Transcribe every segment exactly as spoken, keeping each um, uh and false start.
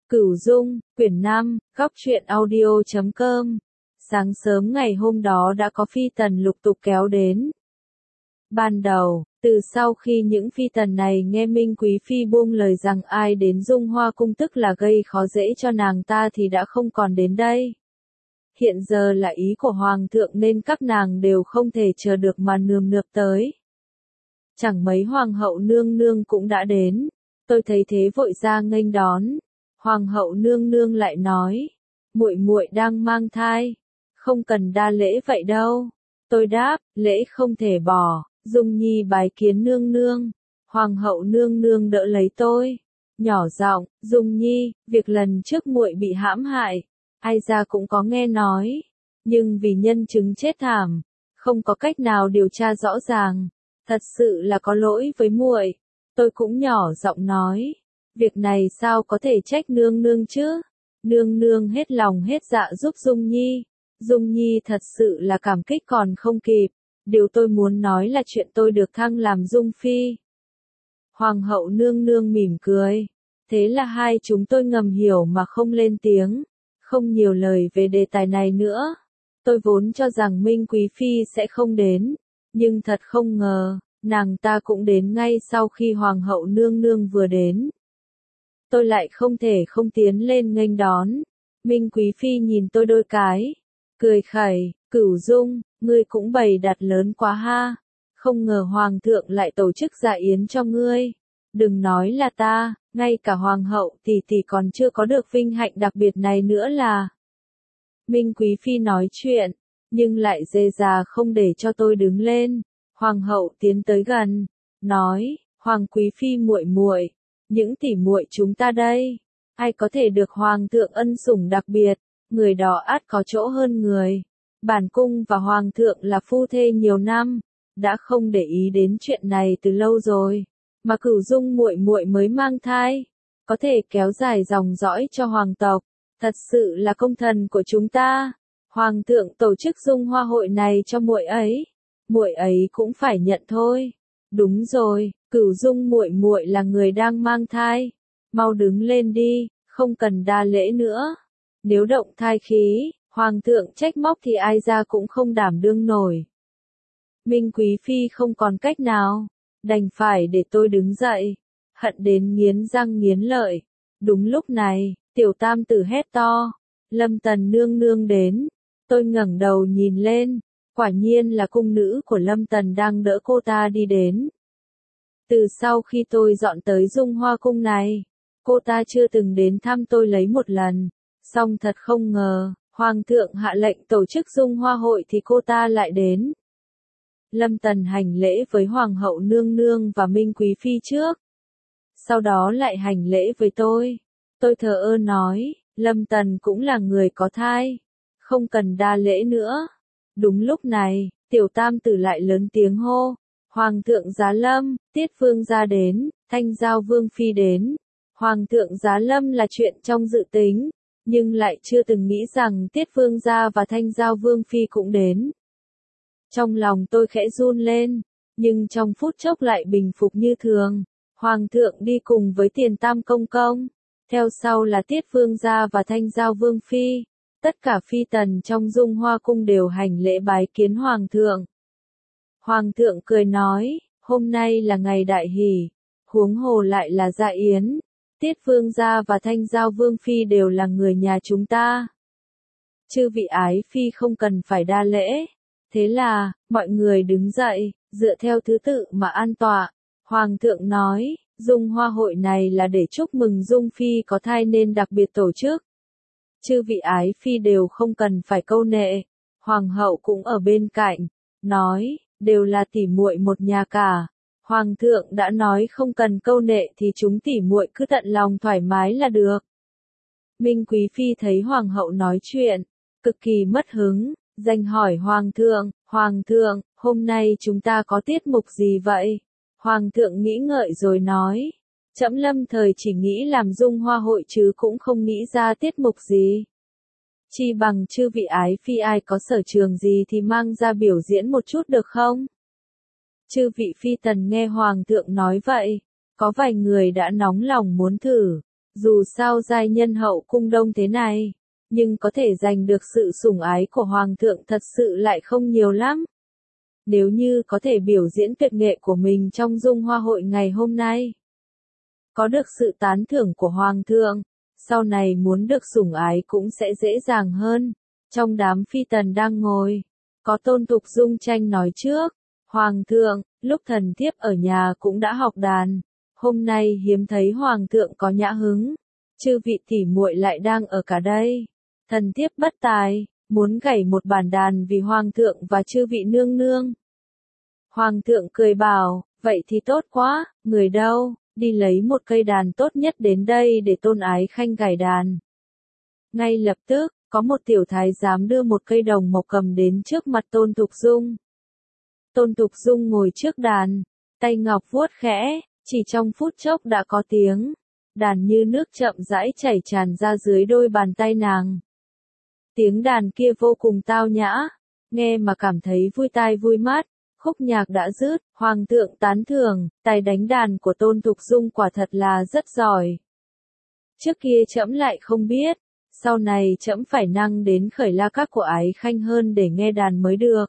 Cửu Dung, quyển năm, góc truyện audio chấm com. Sáng sớm ngày hôm đó đã có phi tần lục tục kéo đến. Ban đầu, từ sau khi những phi tần này nghe Minh Quý Phi buông lời rằng ai đến Dung Hoa Cung tức là gây khó dễ cho nàng ta thì đã không còn đến đây. Hiện giờ là ý của Hoàng thượng nên các nàng đều không thể chờ được mà nườm nượp tới. Chẳng mấy Hoàng hậu nương nương cũng đã đến, tôi thấy thế vội ra nghênh đón. Hoàng hậu nương nương lại nói, muội muội đang mang thai, không cần đa lễ vậy đâu. Tôi đáp, lễ không thể bỏ, Dung Nhi bái kiến nương nương. Hoàng hậu nương nương đỡ lấy tôi, nhỏ giọng, Dung Nhi, việc lần trước muội bị hãm hại, ai ra cũng có nghe nói, nhưng vì nhân chứng chết thảm, không có cách nào điều tra rõ ràng, thật sự là có lỗi với muội. Tôi cũng nhỏ giọng nói, việc này sao có thể trách nương nương chứ? Nương nương hết lòng hết dạ giúp Dung Nhi. Dung Nhi thật sự là cảm kích còn không kịp. Điều tôi muốn nói là chuyện tôi được thăng làm Dung Phi. Hoàng hậu nương nương mỉm cười. Thế là hai chúng tôi ngầm hiểu mà không lên tiếng, không nhiều lời về đề tài này nữa. Tôi vốn cho rằng Minh Quý Phi sẽ không đến, nhưng thật không ngờ, nàng ta cũng đến ngay sau khi Hoàng hậu nương nương vừa đến. Tôi lại không thể không tiến lên nghênh đón. Minh Quý Phi nhìn tôi đôi cái, cười khẩy, Cửu Dung, ngươi cũng bày đặt lớn quá ha. Không ngờ Hoàng thượng lại tổ chức dạ yến cho ngươi. Đừng nói là ta, ngay cả Hoàng hậu tỷ tỷ còn chưa có được vinh hạnh đặc biệt này nữa là. Minh Quý Phi nói chuyện, nhưng lại dè dà không để cho tôi đứng lên. Hoàng hậu tiến tới gần, nói, Hoàng Quý Phi muội muội, những tỷ muội chúng ta đây, ai có thể được Hoàng thượng ân sủng đặc biệt, người đó ắt có chỗ hơn người. Bản cung và Hoàng thượng là phu thê nhiều năm, đã không để ý đến chuyện này từ lâu rồi, mà Cửu Dung muội muội mới mang thai, có thể kéo dài dòng dõi cho hoàng tộc, thật sự là công thần của chúng ta. Hoàng thượng tổ chức Dung Hoa hội này cho muội ấy, muội ấy cũng phải nhận thôi. Đúng rồi, Cửu Dung muội muội là người đang mang thai, mau đứng lên đi, không cần đa lễ nữa. Nếu động thai khí, Hoàng thượng trách móc thì ai ra cũng không đảm đương nổi. Minh Quý Phi không còn cách nào, đành phải để tôi đứng dậy, hận đến nghiến răng nghiến lợi. Đúng lúc này, tiểu tam tử hét to, Lâm Tần nương nương đến. Tôi ngẩng đầu nhìn lên, quả nhiên là cung nữ của Lâm Tần đang đỡ cô ta đi đến. Từ sau khi tôi dọn tới Dung Hoa Cung này, cô ta chưa từng đến thăm tôi lấy một lần, song thật không ngờ, Hoàng thượng hạ lệnh tổ chức Dung Hoa hội thì cô ta lại đến. Lâm Tần hành lễ với Hoàng hậu nương nương và Minh Quý Phi trước, sau đó lại hành lễ với tôi. Tôi thờ ơ nói, Lâm Tần cũng là người có thai, không cần đa lễ nữa. Đúng lúc này, tiểu tam tử lại lớn tiếng hô, Hoàng thượng giá lâm, Tiết Vương gia đến, Thanh Giao Vương Phi đến. Hoàng thượng giá lâm là chuyện trong dự tính, nhưng lại chưa từng nghĩ rằng Tiết Vương gia và Thanh Giao Vương Phi cũng đến. Trong lòng tôi khẽ run lên, nhưng trong phút chốc lại bình phục như thường. Hoàng thượng đi cùng với Tiền Tam công công, theo sau là Tiết Vương gia và Thanh Giao Vương Phi. Tất cả phi tần trong Dung Hoa Cung đều hành lễ bái kiến Hoàng thượng. Hoàng thượng cười nói, hôm nay là ngày đại hỷ, huống hồ lại là dạ yến. Tiết Vương gia và Thanh Giao Vương Phi đều là người nhà chúng ta. Chư vị ái phi không cần phải đa lễ. Thế là, mọi người đứng dậy, dựa theo thứ tự mà an tọa. Hoàng thượng nói, Dung Hoa hội này là để chúc mừng Dung Phi có thai nên đặc biệt tổ chức. Chư vị ái phi đều không cần phải câu nệ. Hoàng hậu cũng ở bên cạnh, nói, đều là tỷ muội một nhà cả. Hoàng thượng đã nói không cần câu nệ thì chúng tỷ muội cứ tận lòng thoải mái là được. Minh Quý Phi thấy Hoàng hậu nói chuyện, cực kỳ mất hứng, danh hỏi Hoàng thượng, Hoàng thượng, hôm nay chúng ta có tiết mục gì vậy? Hoàng thượng nghĩ ngợi rồi nói, trẫm lâm thời chỉ nghĩ làm Dung Hoa hội chứ cũng không nghĩ ra tiết mục gì. Chi bằng chư vị ái phi ai có sở trường gì thì mang ra biểu diễn một chút được không? Chư vị phi tần nghe Hoàng thượng nói vậy, có vài người đã nóng lòng muốn thử, Dù sao giai nhân hậu cung đông thế này, nhưng có thể giành được sự sủng ái của hoàng thượng thật sự lại không nhiều lắm. Nếu như có thể biểu diễn tuyệt nghệ của mình trong dung hoa hội ngày hôm nay, có được sự tán thưởng của hoàng thượng, sau này muốn được sủng ái cũng sẽ dễ dàng hơn. Trong đám phi tần đang ngồi, có Tôn Thục Dung tranh nói trước, hoàng thượng, lúc thần thiếp ở nhà cũng đã học đàn, hôm nay hiếm thấy hoàng thượng có nhã hứng, chư vị tỷ muội lại đang ở cả đây, thần thiếp bất tài, muốn gảy một bản đàn vì hoàng thượng và chư vị nương nương. Hoàng thượng cười bảo, vậy thì tốt quá, người đâu, đi lấy một cây đàn tốt nhất đến đây để Tôn Ái Khanh gảy đàn. Ngay lập tức, có một tiểu thái giám đưa một cây đồng mộc cầm đến trước mặt Tôn Thục Dung. Tôn Thục Dung ngồi trước đàn, tay ngọc vuốt khẽ, chỉ trong phút chốc đã có tiếng, đàn như nước chậm rãi chảy tràn ra dưới đôi bàn tay nàng. Tiếng đàn kia vô cùng tao nhã, nghe mà cảm thấy vui tai vui mắt, khúc nhạc đã dứt, hoàng thượng tán thưởng, tài đánh đàn của Tôn Thục Dung quả thật là rất giỏi. Trước kia trẫm lại không biết, sau này trẫm phải năng đến khởi la các của Ái Khanh hơn để nghe đàn mới được.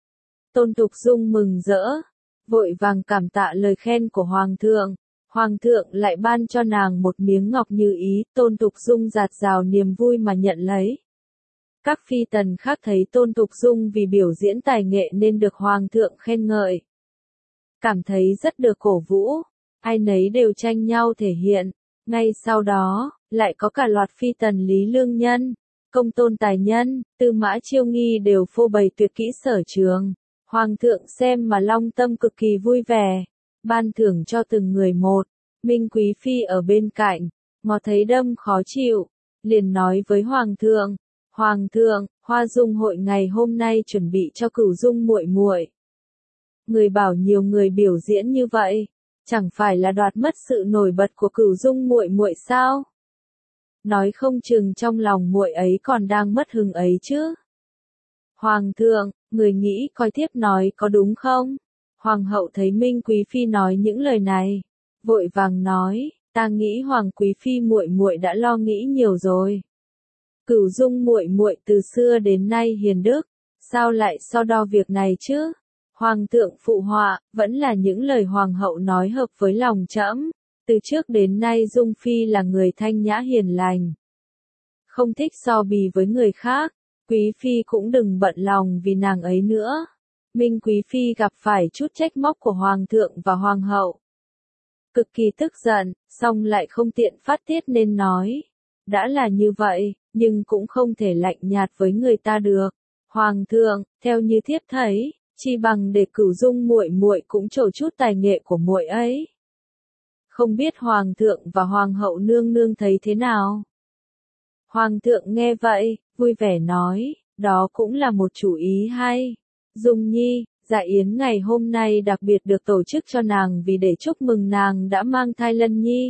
Tôn Thục Dung mừng rỡ, vội vàng cảm tạ lời khen của hoàng thượng, hoàng thượng lại ban cho nàng một miếng ngọc như ý, Tôn Thục Dung dạt dào niềm vui mà nhận lấy. Các phi tần khác thấy Tôn Thục Dung vì biểu diễn tài nghệ nên được hoàng thượng khen ngợi, cảm thấy rất được cổ vũ, ai nấy đều tranh nhau thể hiện. Ngay sau đó, lại có cả loạt phi tần Lý Lương Nhân, Công Tôn Tài Nhân, Tư Mã Chiêu Nghi đều phô bày tuyệt kỹ sở trường. Hoàng thượng xem mà long tâm cực kỳ vui vẻ, ban thưởng cho từng người một. Minh Quý Phi ở bên cạnh, ngó thấy đâm khó chịu, liền nói với hoàng thượng, hoàng thượng, hoa dung hội ngày hôm nay chuẩn bị cho Cửu Dung muội muội. Người bảo nhiều người biểu diễn như vậy, chẳng phải là đoạt mất sự nổi bật của Cửu Dung muội muội sao? Nói không chừng trong lòng muội ấy còn đang mất hứng ấy chứ. Hoàng thượng, người nghĩ coi thiếp nói có đúng không? Hoàng hậu thấy Minh Quý Phi nói những lời này, vội vàng nói, ta nghĩ Hoàng Quý Phi muội muội đã lo nghĩ nhiều rồi. Cửu Dung muội muội từ xưa đến nay hiền đức, sao lại so đo việc này chứ? Hoàng thượng phụ họa, vẫn là những lời hoàng hậu nói hợp với lòng trẫm. Từ trước đến nay Dung Phi là người thanh nhã hiền lành, không thích so bì với người khác. Quý Phi cũng đừng bận lòng vì nàng ấy nữa. Minh Quý Phi gặp phải chút trách móc của Hoàng thượng và Hoàng hậu, cực kỳ tức giận, song lại không tiện phát tiết nên nói, đã là như vậy, nhưng cũng không thể lạnh nhạt với người ta được. Hoàng thượng, theo như thiếp thấy, chi bằng để Cửu Dung muội muội cũng trổ chút tài nghệ của muội ấy. Không biết Hoàng thượng và Hoàng hậu nương nương thấy thế nào? Hoàng thượng nghe vậy, vui vẻ nói, đó cũng là một chủ ý hay. Dung Nhi, dạ yến ngày hôm nay đặc biệt được tổ chức cho nàng vì để chúc mừng nàng đã mang thai Lân Nhi.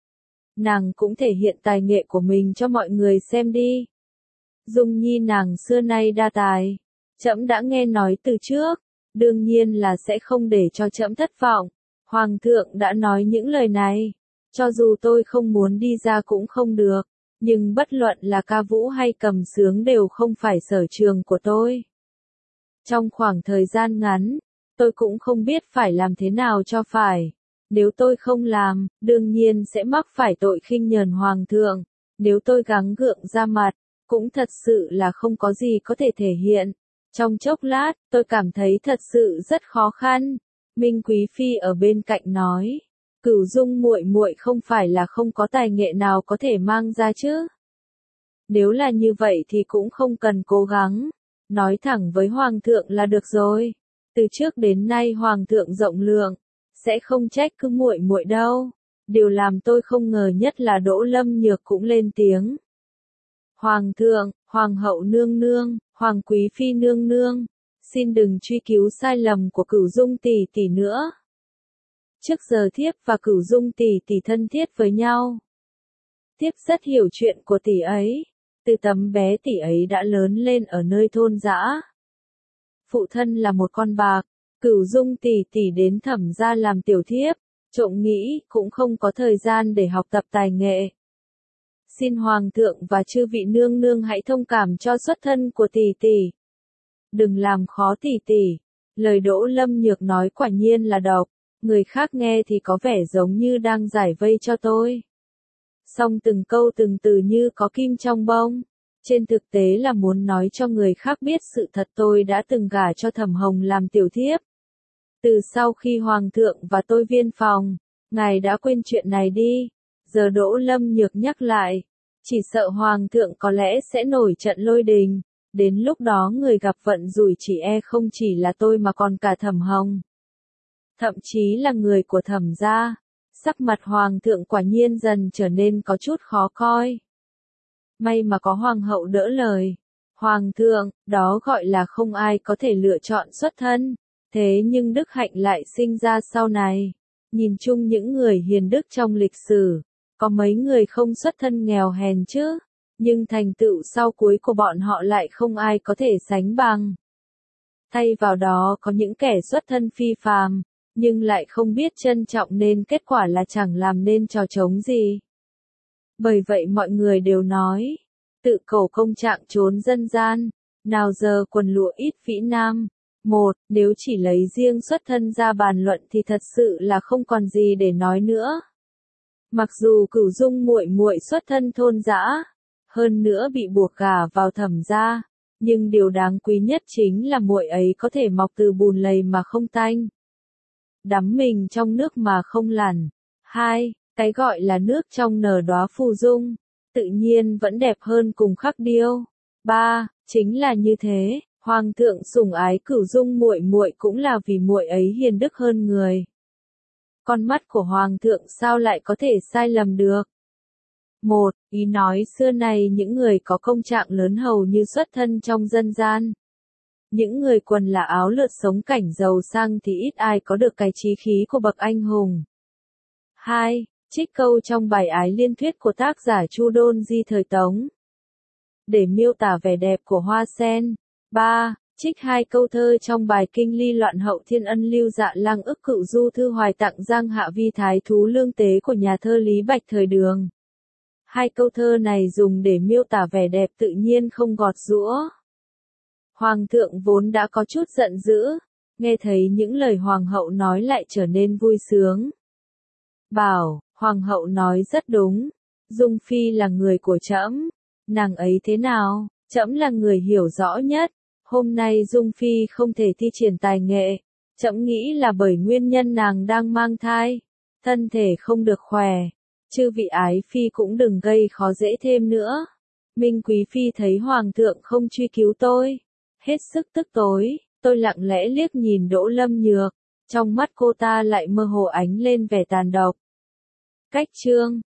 Nàng cũng thể hiện tài nghệ của mình cho mọi người xem đi. Dung Nhi nàng xưa nay đa tài, trẫm đã nghe nói từ trước, đương nhiên là sẽ không để cho trẫm thất vọng. Hoàng thượng đã nói những lời này, cho dù tôi không muốn đi ra cũng không được. Nhưng bất luận là ca vũ hay cầm sướng đều không phải sở trường của tôi. Trong khoảng thời gian ngắn, tôi cũng không biết phải làm thế nào cho phải. Nếu tôi không làm, đương nhiên sẽ mắc phải tội khinh nhờn hoàng thượng. Nếu tôi gắng gượng ra mặt, cũng thật sự là không có gì có thể thể hiện. Trong chốc lát, tôi cảm thấy thật sự rất khó khăn. Minh Quý Phi ở bên cạnh nói. Cửu Dung muội muội không phải là không có tài nghệ nào có thể mang ra chứ? Nếu là như vậy thì cũng không cần cố gắng, nói thẳng với hoàng thượng là được rồi. Từ trước đến nay hoàng thượng rộng lượng, sẽ không trách cứ muội muội đâu. Điều làm tôi không ngờ nhất là Đỗ Lâm Nhược cũng lên tiếng. Hoàng thượng, hoàng hậu nương nương, hoàng quý phi nương nương, xin đừng truy cứu sai lầm của Cửu Dung tỷ tỷ nữa. Trước giờ thiếp và Cửu Dung tỷ tỷ thân thiết với nhau. Thiếp rất hiểu chuyện của tỷ ấy. Từ tấm bé tỷ ấy đã lớn lên ở nơi thôn dã. Phụ thân là một con bạc, Cửu Dung tỷ tỷ đến Thẩm gia làm tiểu thiếp, trộm nghĩ cũng không có thời gian để học tập tài nghệ. Xin Hoàng thượng và chư vị nương nương hãy thông cảm cho xuất thân của tỷ tỷ. Đừng làm khó tỷ tỷ. Lời Đỗ Lâm Nhược nói quả nhiên là độc, người khác nghe thì có vẻ giống như đang giải vây cho tôi. Song từng câu từng từ như có kim trong bông. Trên thực tế là muốn nói cho người khác biết sự thật tôi đã từng gả cho Thẩm Hồng làm tiểu thiếp. Từ sau khi Hoàng thượng và tôi viên phòng, ngài đã quên chuyện này đi. Giờ Đỗ Lâm Nhược nhắc lại, chỉ sợ Hoàng thượng có lẽ sẽ nổi trận lôi đình. Đến lúc đó người gặp vận rủi chỉ e không chỉ là tôi mà còn cả Thẩm Hồng. Thậm chí là người của Thẩm gia. Sắc mặt Hoàng thượng quả nhiên dần trở nên có chút khó coi. May mà có Hoàng hậu đỡ lời. Hoàng thượng, đó gọi là không ai có thể lựa chọn xuất thân. Thế nhưng đức hạnh lại sinh ra sau này. Nhìn chung những người hiền đức trong lịch sử, có mấy người không xuất thân nghèo hèn chứ. Nhưng thành tựu sau cuối của bọn họ lại không ai có thể sánh bằng. Thay vào đó có những kẻ xuất thân phi phàm, nhưng lại không biết trân trọng nên kết quả là chẳng làm nên trò trống gì. Bởi vậy mọi người đều nói, tự cầu công trạng trốn dân gian, nào giờ quần lụa ít vĩ nam. Một, nếu chỉ lấy riêng xuất thân ra bàn luận thì thật sự là không còn gì để nói nữa. Mặc dù Cửu Dung muội muội xuất thân thôn dã, hơn nữa bị buộc gả vào Thẩm gia, nhưng điều đáng quý nhất chính là muội ấy có thể mọc từ bùn lầy mà không tanh, đắm mình trong nước mà không lằn. Hai, cái gọi là nước trong nở đóa phù dung, tự nhiên vẫn đẹp hơn cùng khắc điêu. Ba, chính là như thế, Hoàng thượng sủng ái Cửu Dung muội muội cũng là vì muội ấy hiền đức hơn người. Con mắt của Hoàng thượng sao lại có thể sai lầm được? Một, ý nói xưa này những người có công trạng lớn hầu như xuất thân trong dân gian. Những người quần là áo lượt sống cảnh giàu sang thì ít ai có được cái chí khí của bậc anh hùng. Hai, trích câu trong bài Ái Liên Thuyết của tác giả Chu Đôn Di thời Tống, để miêu tả vẻ đẹp của hoa sen. Ba, trích hai câu thơ trong bài Kinh Ly Loạn Hậu Thiên Ân Lưu Dạ Lăng ức cựu du thư hoài tặng Giang Hạ Vi Thái Thú Lương Tế của nhà thơ Lý Bạch thời Đường. Hai câu thơ này dùng để miêu tả vẻ đẹp tự nhiên không gọt giũa. Hoàng thượng vốn đã có chút giận dữ, nghe thấy những lời hoàng hậu nói lại trở nên vui sướng. Bảo, hoàng hậu nói rất đúng, Dung Phi là người của trẫm, nàng ấy thế nào, trẫm là người hiểu rõ nhất. Hôm nay Dung Phi không thể thi triển tài nghệ, trẫm nghĩ là bởi nguyên nhân nàng đang mang thai, thân thể không được khỏe. Chư vị ái phi cũng đừng gây khó dễ thêm nữa. Minh Quý Phi thấy Hoàng thượng không truy cứu tôi, hết sức tức tối, tôi lặng lẽ liếc nhìn Đỗ Lâm Nhược, trong mắt cô ta lại mơ hồ ánh lên vẻ tàn độc. Cách chương